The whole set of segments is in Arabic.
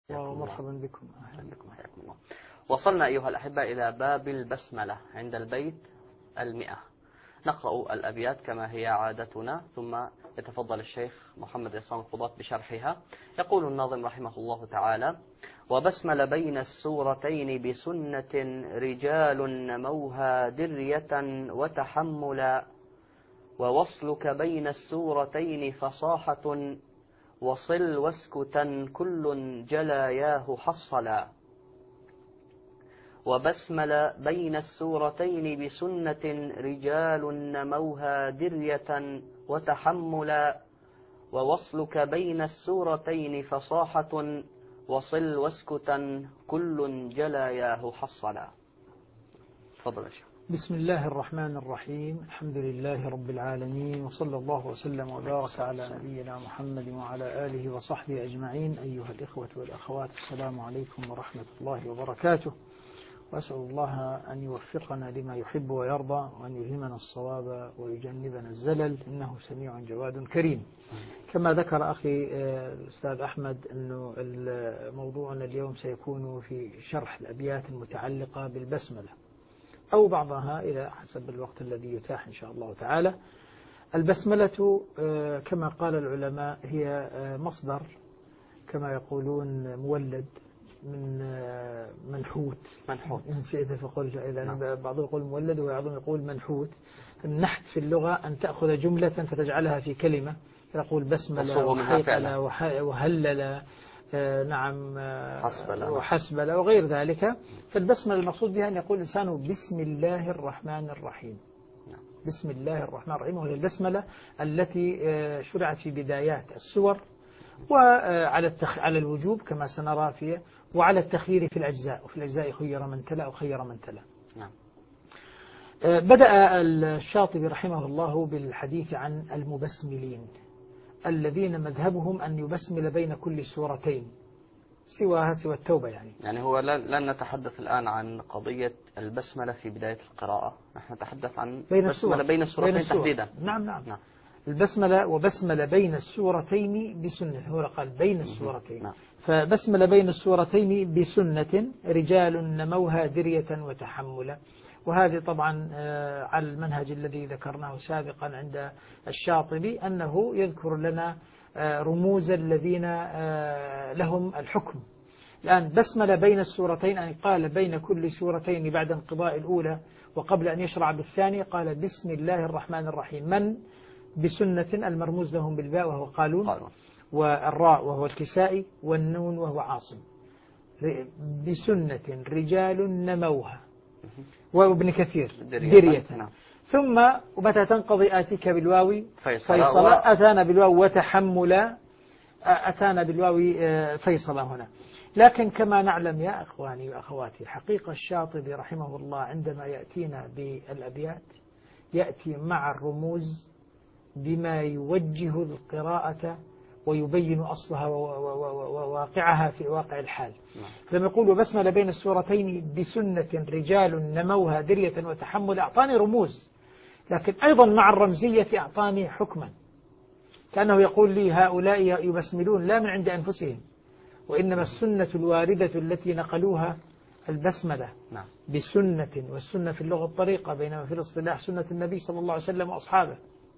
ومرحبا بكم. أهلا بكم. حياكم الله. وصلنا أيها الأحبة إلى باب البسملة عند البيت 100. نقرأ الأبيات كما هي عادتنا، ثم يتفضل الشيخ محمد عصام القضاة بشرحها. يقول الناظم رحمه الله تعالى: وبسمل بين السورتين بسنة رجال نموها درية وتحملا، ووصلك بين السورتين فصاحة، وصل واسكتا كل جلاياه حصلا. وبسمل بين السورتين بسنة رجال نموها درية وتحملا، ووصلك بين السورتين فصاحة، وصل واسكتا كل جلاياه حصلا. تفضل يا شيخ. بسم الله الرحمن الرحيم. الحمد لله رب العالمين، وصلى الله وسلم وبارك على نبينا محمد وعلى آله وصحبه أجمعين. أيها الإخوة والأخوات، السلام عليكم ورحمة الله وبركاته، وأسأل الله أن يوفقنا لما يحب ويرضى، وأن يلهمنا الصواب ويجنبنا الزلل، إنه سميع جواد كريم. كما ذكر أخي الأستاذ أحمد أنه موضوعنا اليوم سيكون في شرح الأبيات المتعلقة بالبسملة أو بعضها إلى حسب الوقت الذي يتاح إن شاء الله تعالى. البسملة كما قال العلماء هي مصدر كما يقولون مولد من منحوت. إن شئت فقل، إذا بعضهم يقول مولد وبعضهم يقول منحوت. النحت في اللغة أن تأخذ جملة فتجعلها في كلمة، يقول بسملة وحيقلة وهلل، نعم، وحسبلة وغير ذلك. فالبسملة المقصود بها أن يقول الإنسان بسم الله الرحمن الرحيم. بسم الله الرحمن الرحيم، وهي البسملة التي شرعت في بدايات السور، وعلى الوجوب كما سنرى فيه، وعلى التخيير في الأجزاء، وفي الأجزاء خير من تلا أو خير من تلا. بدأ الشاطبي رحمه الله بالحديث عن المبسملين الذين مذهبهم أن يبسمل بين كل سورتين سواها سوى التوبة. يعني هو لن نتحدث الآن عن قضية البسملة في بداية القراءة، نحن نتحدث عن البسملة بين السورتين تحديدا. نعم. البسملة وبسمل بين السورتين بسنة، هو قال بين السورتين. فبسمل بين السورتين بسنة رجال نموها درية وتحملا. وهذه طبعا على المنهج الذي ذكرناه سابقا عند الشاطبي، أنه يذكر لنا رموز الذين لهم الحكم. الآن بسمل بين السورتين، أن قال بين كل سورتين بعد انقضاء الأولى وقبل أن يشرع بالثانية، قال بسم الله الرحمن الرحيم. من بسنة المرموز لهم بالباء وهو قالون، والراء وهو الكسائي، والنون وهو عاصم. بسنة رجال نموها، وابن كثير درية. ثم ومتى تنقضي آتيك بالواو فيصلا، أتانا بالواو وتحملا، أتانا بالواو فيصلا هنا. لكن كما نعلم يا أخواني وأخواتي، حقيقة الشاطبي رحمه الله عندما يأتينا بالأبيات يأتي مع الرموز بما يوجه القراءة ويبين أصلها وواقعها في واقع الحال. لما يقول وبسمل بين السورتين بسنة رجال نموها درية وتحمل، أعطاني رموز، لكن أيضا مع الرمزية أعطاني حكما، كأنه يقول لي هؤلاء يبسملون لا من عند أنفسهم، وإنما السنة الواردة التي نقلوها البسملة بسنة، والسنة في اللغة الطريقة، بينما في الاصطلاح سنة النبي صلى الله عليه وسلم وأصحابه.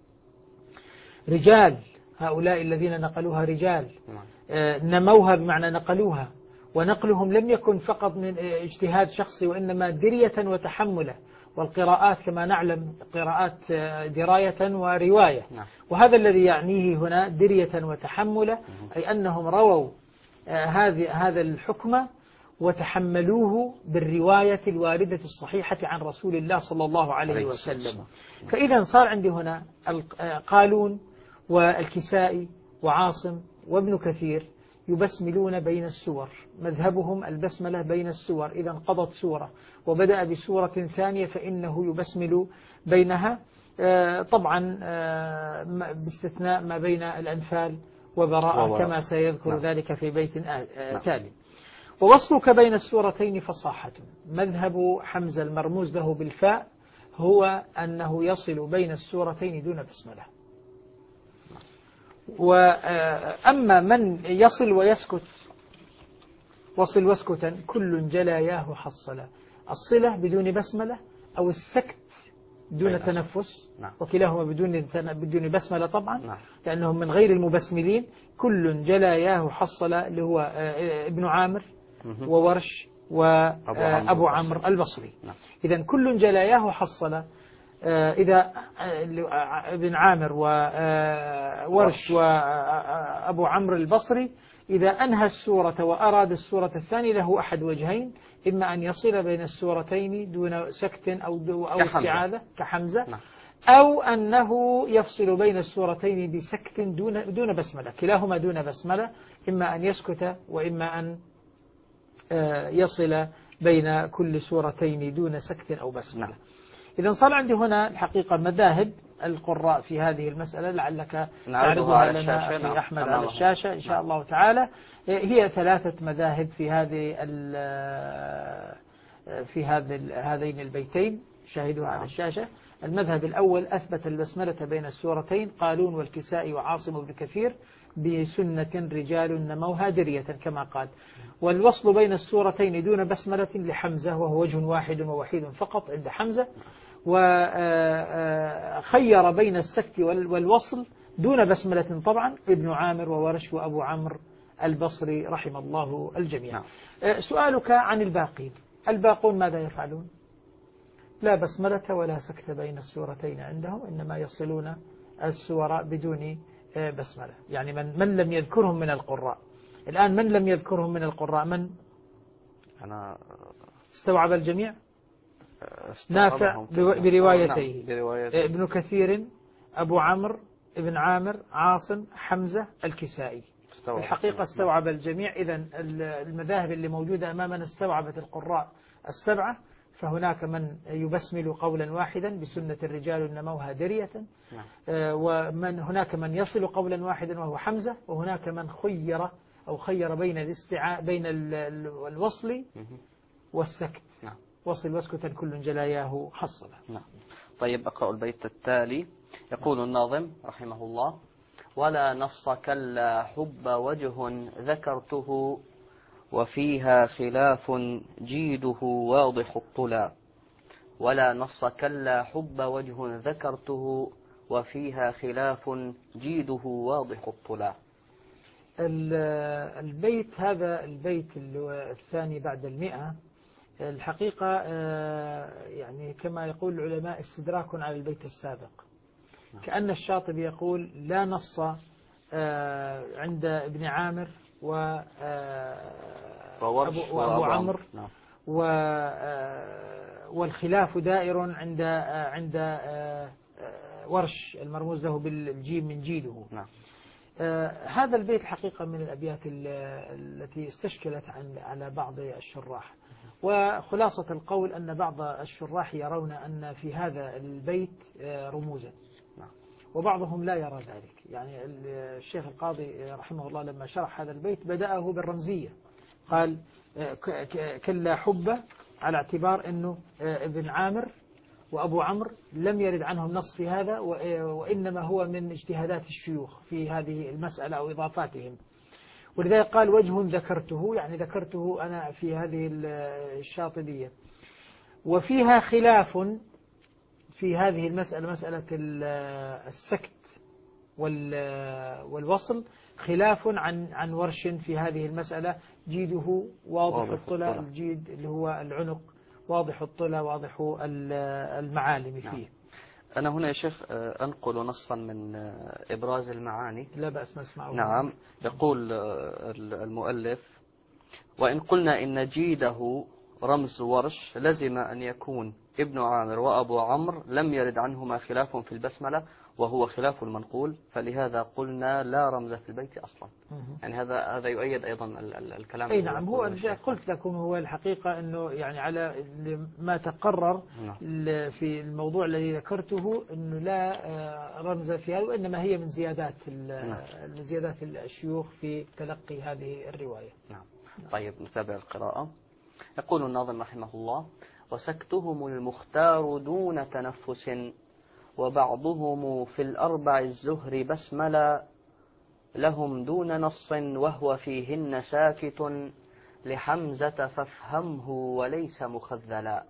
رجال، هؤلاء الذين نقلوها رجال، نموها بمعنى نقلوها، ونقلهم لم يكن فقط من اجتهاد شخصي، وإنما درية وتحملا. والقراءات كما نعلم قراءات دراية ورواية، وهذا الذي يعنيه هنا درية وتحملا، أي أنهم رووا هذا الحكم وتحملوه بالرواية الواردة الصحيحة عن رسول الله صلى الله عليه وسلم. فإذا صار عندي هنا قالون والكسائي وعاصم وابن كثير يبسملون بين السور، مذهبهم البسملة بين السور. إذا انقضت سورة وبدأ بسورة ثانية فإنه يبسمل بينها، طبعا باستثناء ما بين الأنفال وبراءة كما سيذكر ذلك في بيت تالي. ووصلك بين السورتين فصاحة، مذهب حمزة المرموز له بالفاء هو أنه يصل بين السورتين دون بسملة. وأما من يصل ويسكت وصل واسكتا كل جلاياه حصلا. الصلة بدون بسملة أو السكت دون تنفس، وكلاهما بدون بسملة طبعا لأنهم من غير المبسملين. كل جلاياه حصل اللي هو ابن عامر وورش وأبو عمرو البصري. إذن كل جلاياه حصل، إذا ابن عامر وورش وأبو عمرو البصري إذا أنهى السورة وأراد السورة الثانية له أحد وجهين: إما أن يصل بين السورتين دون سكت أو استعاذة كحمزة، أو أنه يفصل بين السورتين بسكت دون بسملة، كلاهما دون بسملة، إما أن يسكت وإما أن يصل بين كل سورتين دون سكت أو بسملة. إذا صار عندي هنا الحقيقة مذاهب القراء في هذه المسألة، لعلك تعرضها لنا أخي أحمد على الشاشة إن شاء الله تعالى. هي 3 مذاهب في هذين البيتين، شاهدوها على الشاشة. المذهب الأول أثبت البسملة بين السورتين، قالون والكسائي وعاصم بن كثير، بسنة رجال نموها درية كما قال. والوصل بين السورتين دون بسملة لحمزة، وهو وجه واحد ووحيد فقط عند حمزة. وخير بين السكت والوصل دون بسملة طبعا ابن عامر وورش وأبو عمرو البصري رحم الله الجميع. سؤالك عن الباقون ماذا يفعلون؟ لا بسملة ولا سكت بين السورتين عندهم، إنما يصلون السور بدون بسملة. يعني من لم يذكرهم من القراء الآن، من لم يذكرهم من القراء؟ من أنا استوعب الجميع؟ نافع بروايتيه، ابن كثير، أبو عمرو، ابن عامر، عاصم، حمزة، الكسائي. الحقيقة استوعب الجميع. إذن المذاهب اللي موجودة أمامنا استوعبت القراء 7. فهناك من يبسمل قولا واحدا بسنة الرجال نموها درية، ومن هناك من يصل قولا واحدا وهو حمزة، وهناك من خير بين الوصل والسكت. وصل واسكتا كل جلاياه حصلا. طيب أقرأ البيت التالي. يقول الناظم رحمه الله: ولا نص كلا حب وجه ذكرته، وفيها خلاف جيده واضح الطلا. ولا نص كلا حب وجه ذكرته، وفيها خلاف جيده واضح الطلا. البيت هذا البيت الثاني بعد 100 الحقيقة يعني كما يقول العلماء استدراك على البيت السابق. كأن الشاطبي يقول لا نص عند ابن عامر وأبو عمرو، والخلاف دائر عند ورش المرموز له بالجيم من جيده. هذا البيت حقيقة من الأبيات التي استشكلت على بعض الشراح، وخلاصة القول أن بعض الشراح يرون أن في هذا البيت رموزا، وبعضهم لا يرى ذلك. يعني الشيخ القاضي رحمه الله لما شرح هذا البيت بدأه بالرمزية، قال كلا حب، على اعتبار أنه ابن عامر وأبو عمرو لم يرد عنهم نص في هذا، وإنما هو من اجتهادات الشيوخ في هذه المسألة أو إضافاتهم. ولذلك قال وجه ذكرته، يعني ذكرته أنا في هذه الشاطبية. وفيها خلاف في هذه المسألة، مسألة السكت والوصل، خلاف عن ورش في هذه المسألة. جيده واضح الطلع، الجيد اللي هو العنق واضح الطلع، واضح المعالم فيه. أنا هنا يا شيخ أنقل نصا من إبراز المعاني. لا بأس نسمعه. نعم. يقول المؤلف: وإن قلنا إن جيده رمز ورش، لزم أن يكون ابن عامر وأبو عمرو لم يرد عنهما خلاف في البسملة، وهو خلاف المنقول، فلهذا قلنا لا رمز في البيت أصلا. يعني هذا يؤيد أيضا الكلام. أي نعم، هو قلت لكم هو الحقيقة أنه يعني على ما تقرر في الموضوع الذي ذكرته أنه لا رمز فيها، وإنما هي من زيادات الشيوخ في تلقي هذه الرواية. نعم. طيب نتابع القراءة. يقول الناظم رحمه الله: وسكتهم المختار دون تنفس، وبعضهم في الأربع الزهر بسملا، لهم دون نص وهو فيهن ساكت، لحمزة فافهمه وليس مخذلا،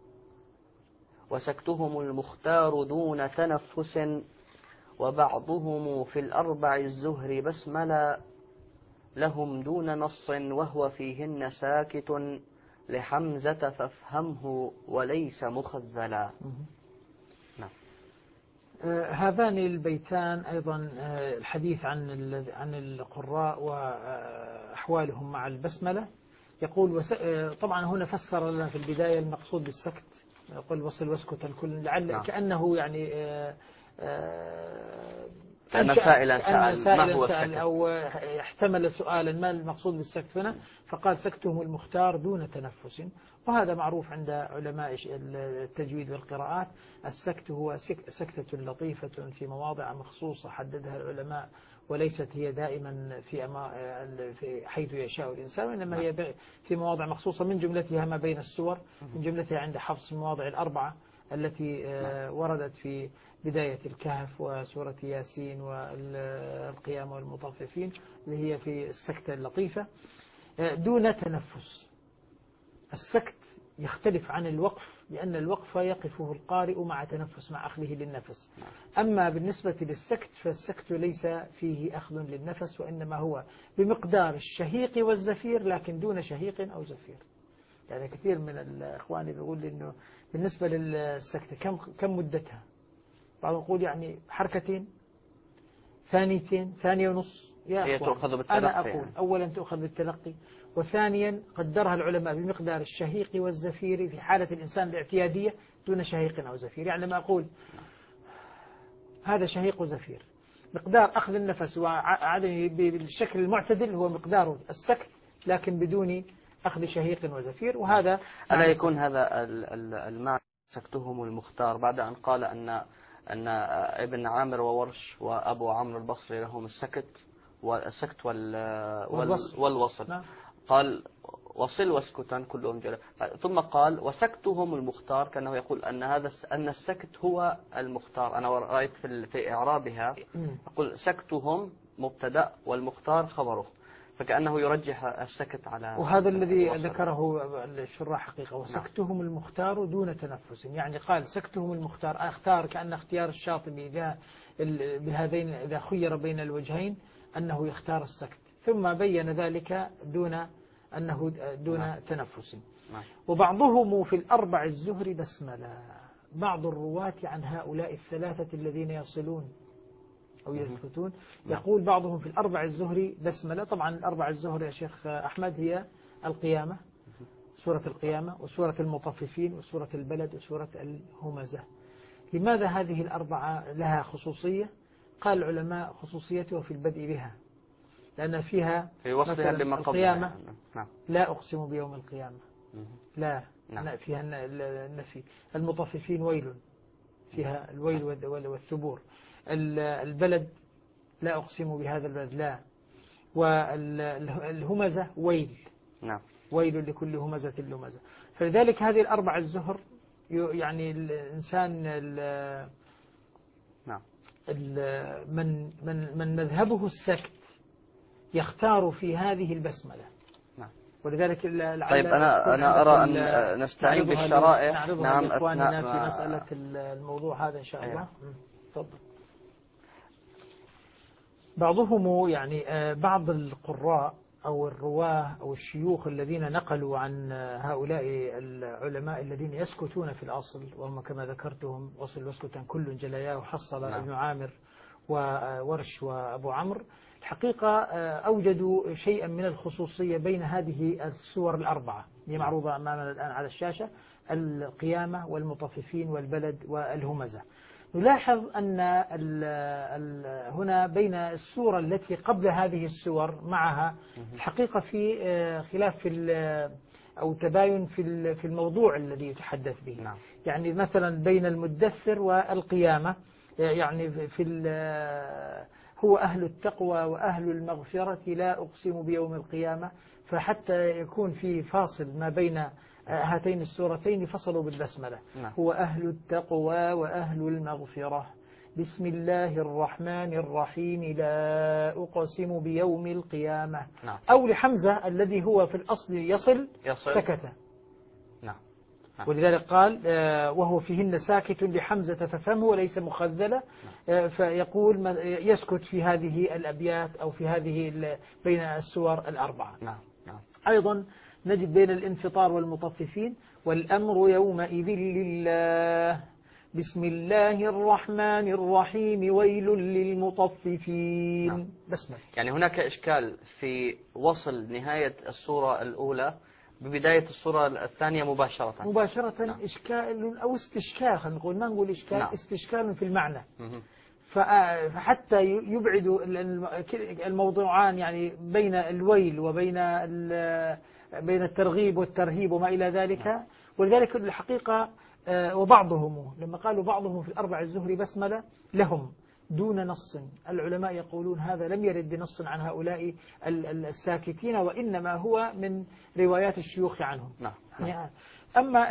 وسكتهم المختار دون تنفس، وبعضهم في الأربع الزهر بسملا، لهم دون نص وهو فيهن ساكت، لحمزة فافهمه وليس مخذلا. نعم. هذان البيتان أيضا الحديث عن القراء وأحوالهم مع البسملة. يقول طبعا هنا فسر لنا في البداية المقصود بالسكت، يقول وصل واسكت الكل، لعل نعم. كأنه يعني كأن سائلا سأل ما هو السكت، أو احتمل سؤالا ما المقصود بالسكت هنا، فقال سكتهم المختار دون تنفس. وهذا معروف عند علماء التجويد والقراءات، السكت هو سكتة لطيفة في مواضع مخصوصة حددها العلماء، وليست هي دائما في حيث يشاء الإنسان، وإنما هي في مواضع مخصوصة، من جملتها ما بين السور، من جملتها عند حفص المواضع الأربعة التي وردت في بداية الكهف وسورة ياسين والقيامة والمطففين، اللي هي في السكتة اللطيفة دون تنفس. السكت يختلف عن الوقف، لأن الوقف يقفه القارئ مع تنفس، مع أخذه للنفس. أما بالنسبة للسكت فالسكت ليس فيه أخذ للنفس، وإنما هو بمقدار الشهيق والزفير، لكن دون شهيق أو زفير. يعني كثير من الإخوان يقول إنه بالنسبة للسكتة كم مدتها؟ بعضهم يقول يعني حركتين، ثانيتين، ثانية ونص. يا أخوان أنا أقول أولا تأخذ بالتلقي، وثانيا قدرها العلماء بمقدار الشهيق والزفير في حالة الإنسان الاعتيادية دون شهيق أو زفير. يعني لما أقول هذا شهيق وزفير، مقدار أخذ النفس وعدم بالشكل المعتدل هو مقدار السكت، لكن بدون أخذ شهيق وزفير. وهذا ألا يكون هذا المعنى سكتهم المختار بعد أن قال أن ابن عامر وورش وأبو عمرو البصري لهم السكت والوصل. نعم. قال وصل واسكتا كلهم جل، ثم قال وسكتهم المختار، كأنه يقول أن السكت هو المختار. أنا رأيت في إعرابها يقول سكتهم مبتدأ والمختار خبره، فكأنه يرجح السكت على، وهذا الذي ذكره الشراح حقيقة. وسكتهم المختار دون تنفس، يعني قال سكتهم المختار، اختار كأن اختيار الشاطبي بهذين إذا خير بين الوجهين أنه يختار السكت، ثم بين ذلك دون تنفس. وبعضهم في الأربع الزهر بسملا، بعض الرواة عن هؤلاء الثلاثة الذين يصلون أو يثبتون يقول بعضهم في الأربع الزهر بسملة. طبعا الأربع الزهر يا شيخ أحمد هي القيامة، سورة القيامة وسورة المطففين وسورة البلد وسورة الهمزة. لماذا هذه الأربعة لها خصوصية؟ قال العلماء خصوصيتها في البدء بها، لأن فيها في وصفها بما القيامة لا أقسم بيوم القيامة، لا فيها النفي. المطففين ويل، فيها الويل والثبور. البلد لا أقسم بهذا البلد، لا. والهمزة ويل، ويل لكل همزة لمزة. فلذلك هذه الأربع الزهر يعني الإنسان من مذهبه السكت يختار في هذه البسملة. ولذلك طيب أنا أرى أن نستعين بالشرائع نعرضها لإخواننا في مسألة الموضوع هذا إن شاء الله. تفضل. بعضهم يعني بعض القراء أو الرواه أو الشيوخ الذين نقلوا عن هؤلاء العلماء الذين يسكتون في الأصل، وهم كما ذكرتهم وصل واسكتا كل جلياه وحصل ابن عامر وورش وأبو عمرو، الحقيقة أوجدوا شيئا من الخصوصية بين هذه السور الأربعة هي معروضة أمامنا الآن على الشاشة، القيامة والمطففين والبلد والهمزة. نلاحظ أن هنا بين السورة التي قبل هذه السور معها الحقيقة في خلاف أو تباين في الموضوع الذي يتحدث به. يعني مثلا بين المدثر والقيامة، يعني هو أهل التقوى وأهل المغفرة لا أقسم بيوم القيامة، فحتى يكون في فاصل ما بين هاتين السورتين فصلوا بالبسملة. هو أهل التقوى وأهل المغفرة، بسم الله الرحمن الرحيم لا أقسم بيوم القيامة. نعم. أو لحمزة الذي هو في الأصل يصل سكت. نعم. ولذلك قال وهو فيهن ساكت لحمزة ففهمه وليس مخذلة. فيقول يسكت في هذه الأبيات أو في هذه بين السور الأربعة. نعم. نعم. أيضا نجد بين الانفطار والمطففين والأمر يومئذ لله بسم الله الرحمن الرحيم ويل للمطففين. نعم. بسم الله. يعني هناك إشكال في وصل نهاية السورة الأولى ببداية السورة الثانية مباشرة. نعم. إشكال أو استشكال، خلينا نقول ما نقول إشكال. نعم. استشكال في المعنى. فحتى يبعد الموضوعان يعني بين الويل وبين بين الترغيب والترهيب وما إلى ذلك. نعم. ولذلك الحقيقة وبعضهم لما قالوا بعضهم في الأربع الزهري بسملة لهم دون نص، العلماء يقولون هذا لم يرد بنص عن هؤلاء الساكتين، وإنما هو من روايات الشيوخ عنهم. نعم. يعني أما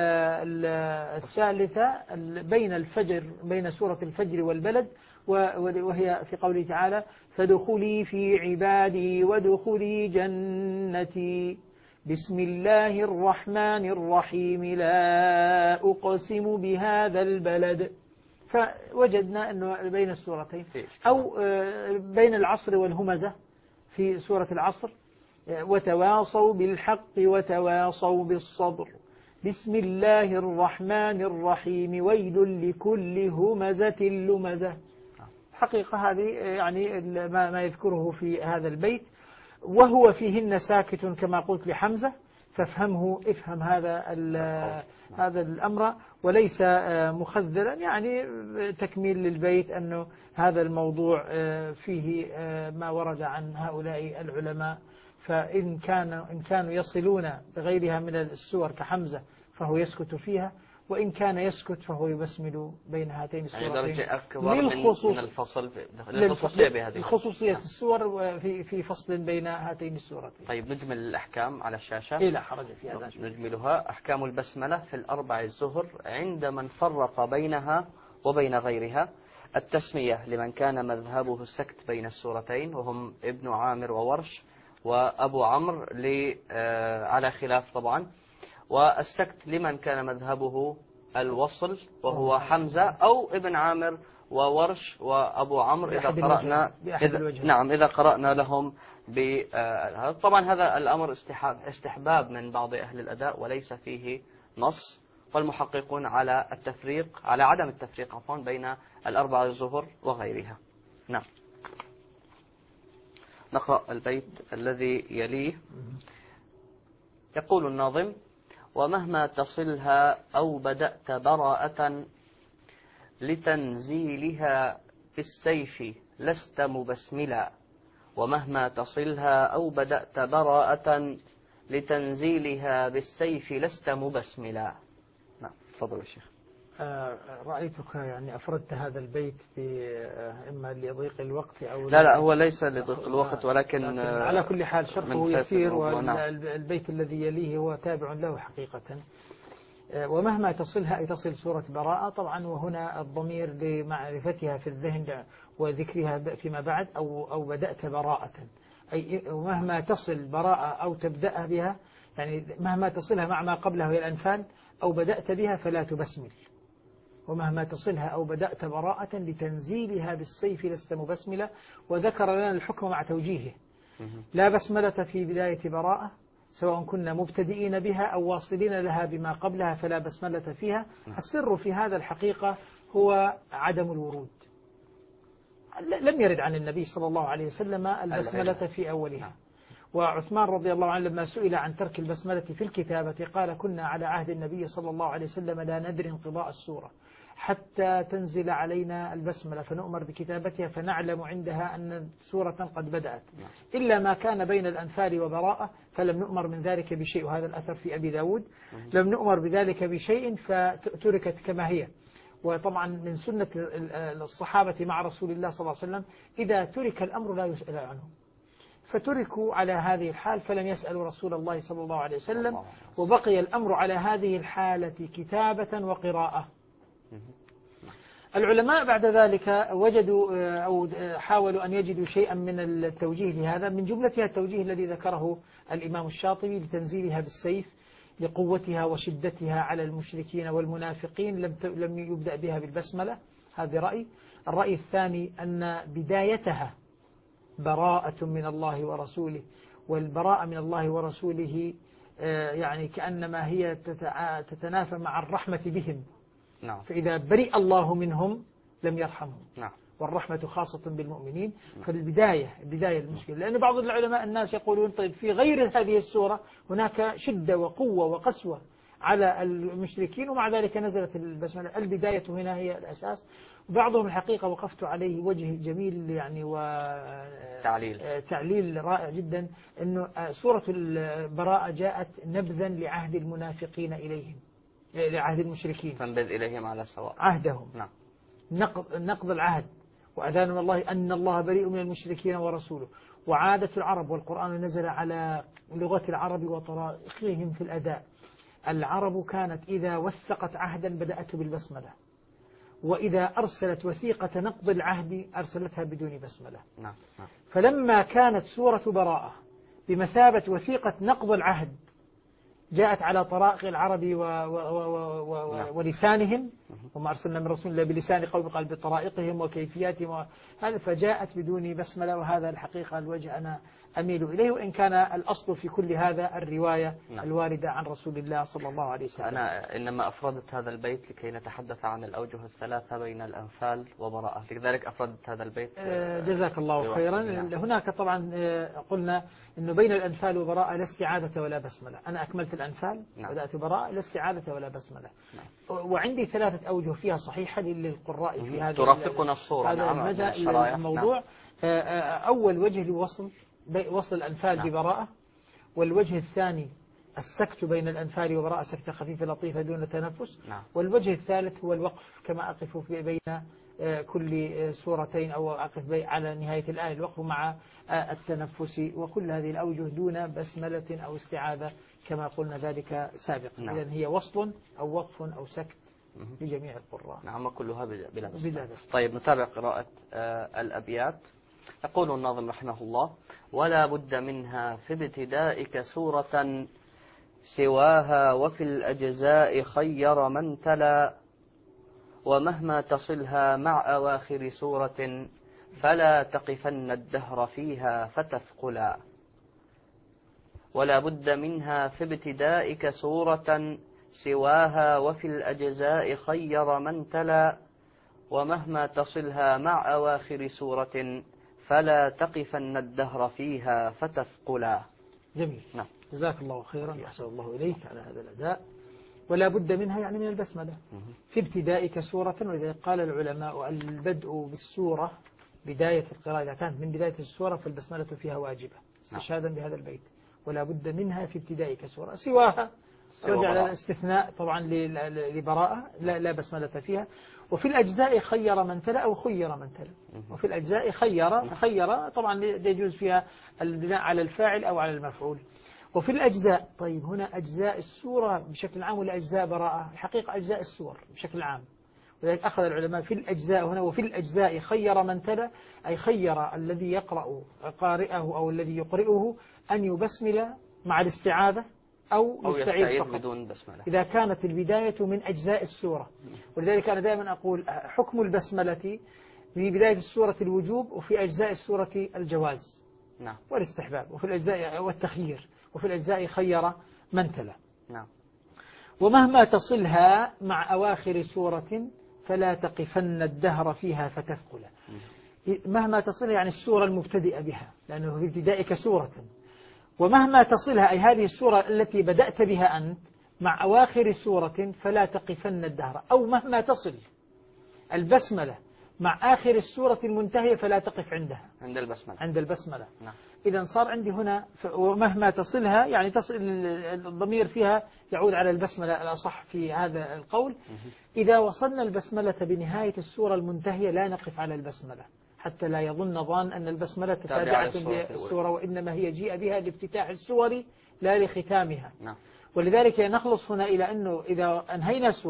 الثالثة بين الفجر، بين سورة الفجر والبلد، وهي في قوله تعالى فادخلي في عبادي وادخلي جنتي بسم الله الرحمن الرحيم لا أقسم بهذا البلد. فوجدنا أنه بين السورتين. أو بين العصر والهمزة في سورة العصر وتواصوا بالحق وتواصوا بالصبر بسم الله الرحمن الرحيم ويل لكل همزة لمزة. حقيقة هذه يعني ما يذكره في هذا البيت، وهو فيهن ساكت كما قلت لحمزة فافهمه، افهم هذا الأمر وليس مخذلا. يعني تكميل للبيت أنه هذا الموضوع فيه ما ورد عن هؤلاء العلماء، فإن كانوا يصلون بغيرها من السور كحمزة فهو يسكت فيها، وإن كان يسكت فهو يبسمل بين هاتين السورتين. يعني درجة أكبر من الفصل للخصوصية بهذه الخصوصية السور في فصل بين هاتين السورتين. طيب نجمل الأحكام على الشاشة. لا حرج في هذا. نجملها. أحكام البسملة في الأربع الزهر عند من فرق بينها وبين غيرها. التسمية لمن كان مذهبه السكت بين السورتين وهم ابن عامر وورش وأبو عمرو على خلاف طبعا. والسكت لمن كان مذهبه الوصل وهو حمزة أو ابن عامر وورش وأبو عمرو إذا قرأنا لهم طبعا هذا الأمر استحباب من بعض أهل الأداء وليس فيه نص، والمحققون على عدم التفريق بين الأربع الزهر وغيرها. نعم. نقرأ البيت الذي يليه. يقول الناظم ومهما تصلها أو بدأت براءة لتنزيلها بالسيف لست مبسملا. ومهما تصلها أو بدأت براءة لتنزيلها بالسيف لست مبسملا. نعم. تفضل يا شيخ. رأيتك يعني أفردت هذا البيت إما لضيق الوقت أو لا هو ليس لضيق الوقت ولكن على كل حال شرحه يسير، والبيت الذي يليه هو تابع له حقيقة. ومهما تصلها أي تصل سورة براءة طبعا، وهنا الضمير لمعرفتها في الذهن وذكرها فيما بعد أو بدأت براءة، أي ومهما تصل براءة أو تبدأ بها، يعني مهما تصلها مع ما قبلها وهي الأنفال أو بدأت بها فلا تبسمل. ومهما تصلها أو بدأت براءة لتنزيلها بالسيف لست مبسملة. وذكر لنا الحكم مع توجيهه. لا بسملة في بداية براءة سواء كنا مبتدئين بها أو واصلين لها بما قبلها فلا بسملة فيها. السر في هذا الحقيقة هو عدم الورود. لم يرد عن النبي صلى الله عليه وسلم البسملة في أولها. وعثمان رضي الله عنه لما سئل عن ترك البسملة في الكتابة قال كنا على عهد النبي صلى الله عليه وسلم لا ندري انقضاء السورة حتى تنزل علينا البسملة فنؤمر بكتابتها فنعلم عندها أن سورة قد بدأت، إلا ما كان بين الأنفال وبراءة فلم نؤمر من ذلك بشيء. وهذا الأثر في أبي داود. لم نؤمر بذلك بشيء فتركت كما هي. وطبعا من سنة الصحابة مع رسول الله صلى الله عليه وسلم إذا ترك الأمر لا يسأل عنه، فتركوا على هذه الحال فلم يسألوا رسول الله صلى الله عليه وسلم، وبقي الأمر على هذه الحالة كتابة وقراءة. العلماء بعد ذلك وجدوا أو حاولوا أن يجدوا شيئا من التوجيه لهذا، من جملتها التوجيه الذي ذكره الإمام الشاطبي لتنزيلها بالسيف لقوتها وشدتها على المشركين والمنافقين، لم يبدأ بها بالبسملة. هذا رأي. الرأي الثاني أن بدايتها براءة من الله ورسوله، والبراءة من الله ورسوله يعني كأنما هي تتنافى مع الرحمة بهم. نعم. فإذا برئ الله منهم لم يرحمهم. نعم. والرحمة خاصة بالمؤمنين. فالبداية المشكلة، لأن بعض العلماء الناس يقولون طيب في غير هذه السورة هناك شدة وقوة وقسوة على المشركين ومع ذلك نزلت البسملة. البداية هنا هي الأساس. وبعضهم الحقيقة وقفت عليه وجه جميل يعني تعليل رائع جدا، أنه سورة البراءة جاءت نبذا لعهد المنافقين إليهم، لعهد المشركين، فانبذ إليهم على سواء عهدهم. نعم. نقض العهد وأذان من الله أن الله بريء من المشركين ورسوله. وعادة العرب، والقرآن نزل على لغة العرب وطرائقهم في الأداء. العرب كانت إذا وثقت عهدا بدأت بالبسملة، وإذا أرسلت وثيقة نقض العهد أرسلتها بدون بسملة. نعم. فلما كانت سورة براءة بمثابة وثيقة نقض العهد جاءت على طرائق العرب ولسانهم، وما أرسلنا من رسول الله بلسان قوم قال بطرائقهم وكيفياتهم هذا، فجاءت بدون بسملة. وهذا الحقيقة الوجه أنا أميل إليه، وإن كان الأصل في كل هذا الرواية الواردة عن رسول الله صلى الله عليه وسلم. أنا إنما أفردت هذا البيت لكي نتحدث عن الأوجه الثلاثة بين الأنفال وبراءة، لذلك أفردت هذا البيت. جزاك الله خيرا. هناك طبعا قلنا أنه بين الأنفال وبراءة لا استعادة ولا بسملة. أنا أكملت الأنفال بدأت براءة لا استعادة ولا بسملة. وعندي 3 أوجه فيها صحيحة للقراء في هذا ترافقنا الصورة. هذا الموضوع. أول وجه وصل الأنفال ببراءة، والوجه الثاني السكت بين الأنفال وبراءة سكتة خفيفة لطيفة دون تنفس. والوجه الثالث هو الوقف كما أقف بين كل سورتين أو أقف على نهاية الآية الوقف مع التنفس، وكل هذه الأوجه دون بسملة أو استعاذة كما قلنا ذلك سابقا. إذن هي وصل أو وقف أو سكت لجميع القراء. نعم، كلها بلا بسملة. طيب نتابع قراءة الأبيات. يقول الناظم رحمه الله: ولا بد منها في ابتدائك سورة سواها وفي الأجزاء خير من تلا، ومهما تصلها مع أواخر سورة فلا تقفن الدهر فيها فتثقلا. ولا بد منها في ابتدائك سورة سواها وفي الأجزاء خير من تلا، ومهما تصلها مع أواخر سورة فلا تقفن الدهر فيها فتثقلا. جميل. نعم. جزاك الله خيرا وأحسن الله إليك على هذا الأداء. ولا بد منها يعني من البسملة في ابتدائك سورة. ولذلك قال العلماء البدء بالسورة بداية القراءة إذا كانت من بداية السورة فالبسملة فيها واجبة استشهادا بهذا البيت. ولا بد منها في ابتدائك سورة. سواها رجع الاستثناء طبعا لبراءة لا بسملة فيها. وفي الأجزاء خير من تلا أو خير من تلا. وفي الأجزاء خير طبعا يجوز فيها البناء على الفاعل أو على المفعول. وفي الأجزاء، طيب هنا أجزاء السورة بشكل عام ولا أجزاء براءة؟ الحقيقة أجزاء السور بشكل عام. ولذلك أخذ العلماء في الأجزاء هنا. وفي الأجزاء خير من تلا أي خير الذي يقرأ قارئه أو الذي يقرئه أن يبسمل مع الاستعاذة أو يستعيذ فقط بدون بسملة إذا كانت البداية من أجزاء السورة. ولذلك أنا دائما أقول حكم البسملة في بداية السورة الوجوب، وفي أجزاء السورة الجواز والاستحباب، وفي الأجزاء والتخيير، وفي الأجزاء خير من تلا. ومهما تصلها مع أواخر سورة فلا تقفن الدهر فيها فتثقل. مهما تصلها يعني السورة المبتدئة بها، لأنه في ابتدائك سورة. ومهما تصلها أي هذه السورة التي بدأت بها أنت مع أواخر سورة فلا تقفن الدهر، أو مهما تصل البسملة مع آخر السورة المنتهية فلا تقف عندها عند البسملة. إذا صار عندي هنا ومهما تصلها يعني تصل الضمير فيها يعود على البسملة الأصح في هذا القول. إذا وصلنا البسملة بنهاية السورة المنتهية لا نقف على البسملة حتى لا يظن ظان أن البسملة تابعة بالسورة، وإنما هي جيء بها لافتتاح السور لا لختامها. ولذلك نخلص هنا إلى أنه إذا أنهينا السورة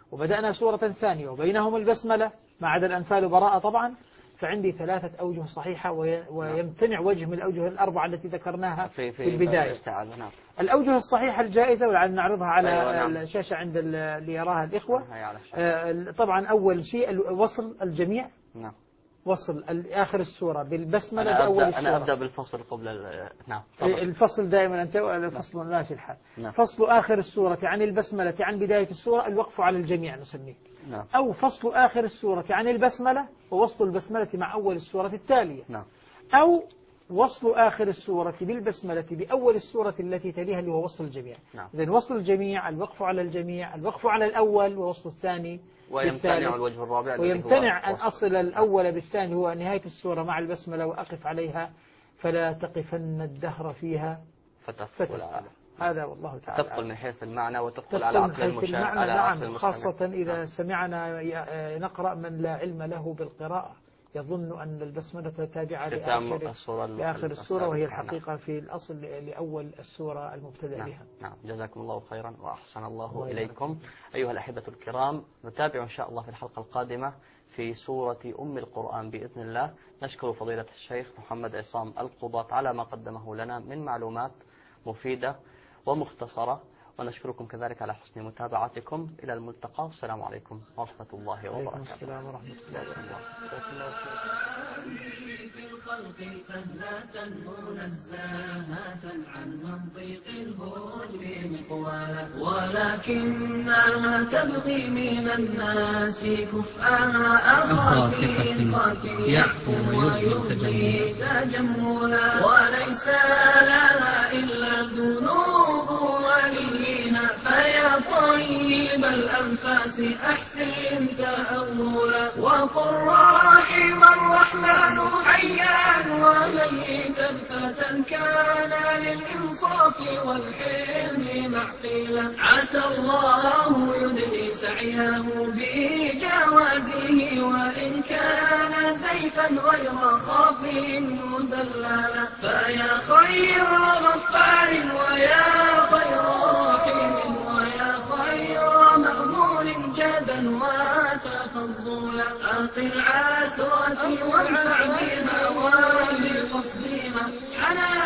وبدأنا سورة ثانية وبينهم البسملة ما عدا الأنفال وبراءة طبعا، فعندي 3 أوجه صحيحة ويمتنع وجه من الأوجه الأربعة التي ذكرناها في البداية. نعم. الأوجه الصحيحة الجائزة ولعل نعرضها على الشاشة عند اللي يراها الإخوة. طبعا أول شيء وصل الجميع. نعم. وصل آخر السورة بالبسملة بأول السورة. أنا أبدأ بالفصل قبل نعم. الفصل دائما أنت الفصل ماشي الحال. نعم. فصل آخر السورة عن البسملة عن بداية السورة الوقف على الجميع نسميه. نعم. أو فصل آخر السورة عن البسملة ووصل البسملة مع أول السورة التالية. نعم. أو وصل آخر السورة بالبسملة بأول السورة التي تليها اللي هو وصل الجميع. نعم. إذن وصل الجميع، الوقف على الجميع، الوقف على الأول ووصل الثاني، ويمتنع الوجه الرابع، ويمتنع أن أصل الأول بالثاني هو نهاية السورة مع البسملة وأقف عليها فلا تقفن الدهر فيها فتثقل. هذا والله تعالى تثقل من حيث المعنى وتثقل على عقل المشاهد. نعم. خاصة إذا سمعنا نقرأ من لا علم له بالقراءة يظن أن البسملة تابعة لآخر السورة وهي الحقيقة في الأصل لأول السورة المبتدأ بها. نعم. جزاكم الله خيرا وأحسن الله إليكم. أيها الأحبة الكرام، نتابع إن شاء الله في الحلقة القادمة في سورة أم القرآن بإذن الله. نشكر فضيلة الشيخ محمد عصام القضاة على ما قدمه لنا من معلومات مفيدة ومختصرة، ونشكركم كذلك على حسن متابعتكم. إلى الملتقى، والسلام عليكم ورحمة الله وبركاته. السلام ورحمة الله وبركاته. في الخلق سهلة منزهة عن منطق الهجر مقوالا، ولكنها تبغي من الناس كفءها أخافقة يعفو ويبغي تجملا، وليس لها إلا الذنوب وليها، فيا طيب الأنفاس أحسن تأولا، وقل رحم الرحمن حيا وميتا فتى كان للإنصاف والحلم معقلا، عسى الله يدني سعيه بجوازه، وإن كان زيفا غير خاف مزللا، فيا خير غفار ويا خير رحيم ويا خير مأمون جدا وتفضلا، أقل عثرة وانفع بها وبقصدها حنان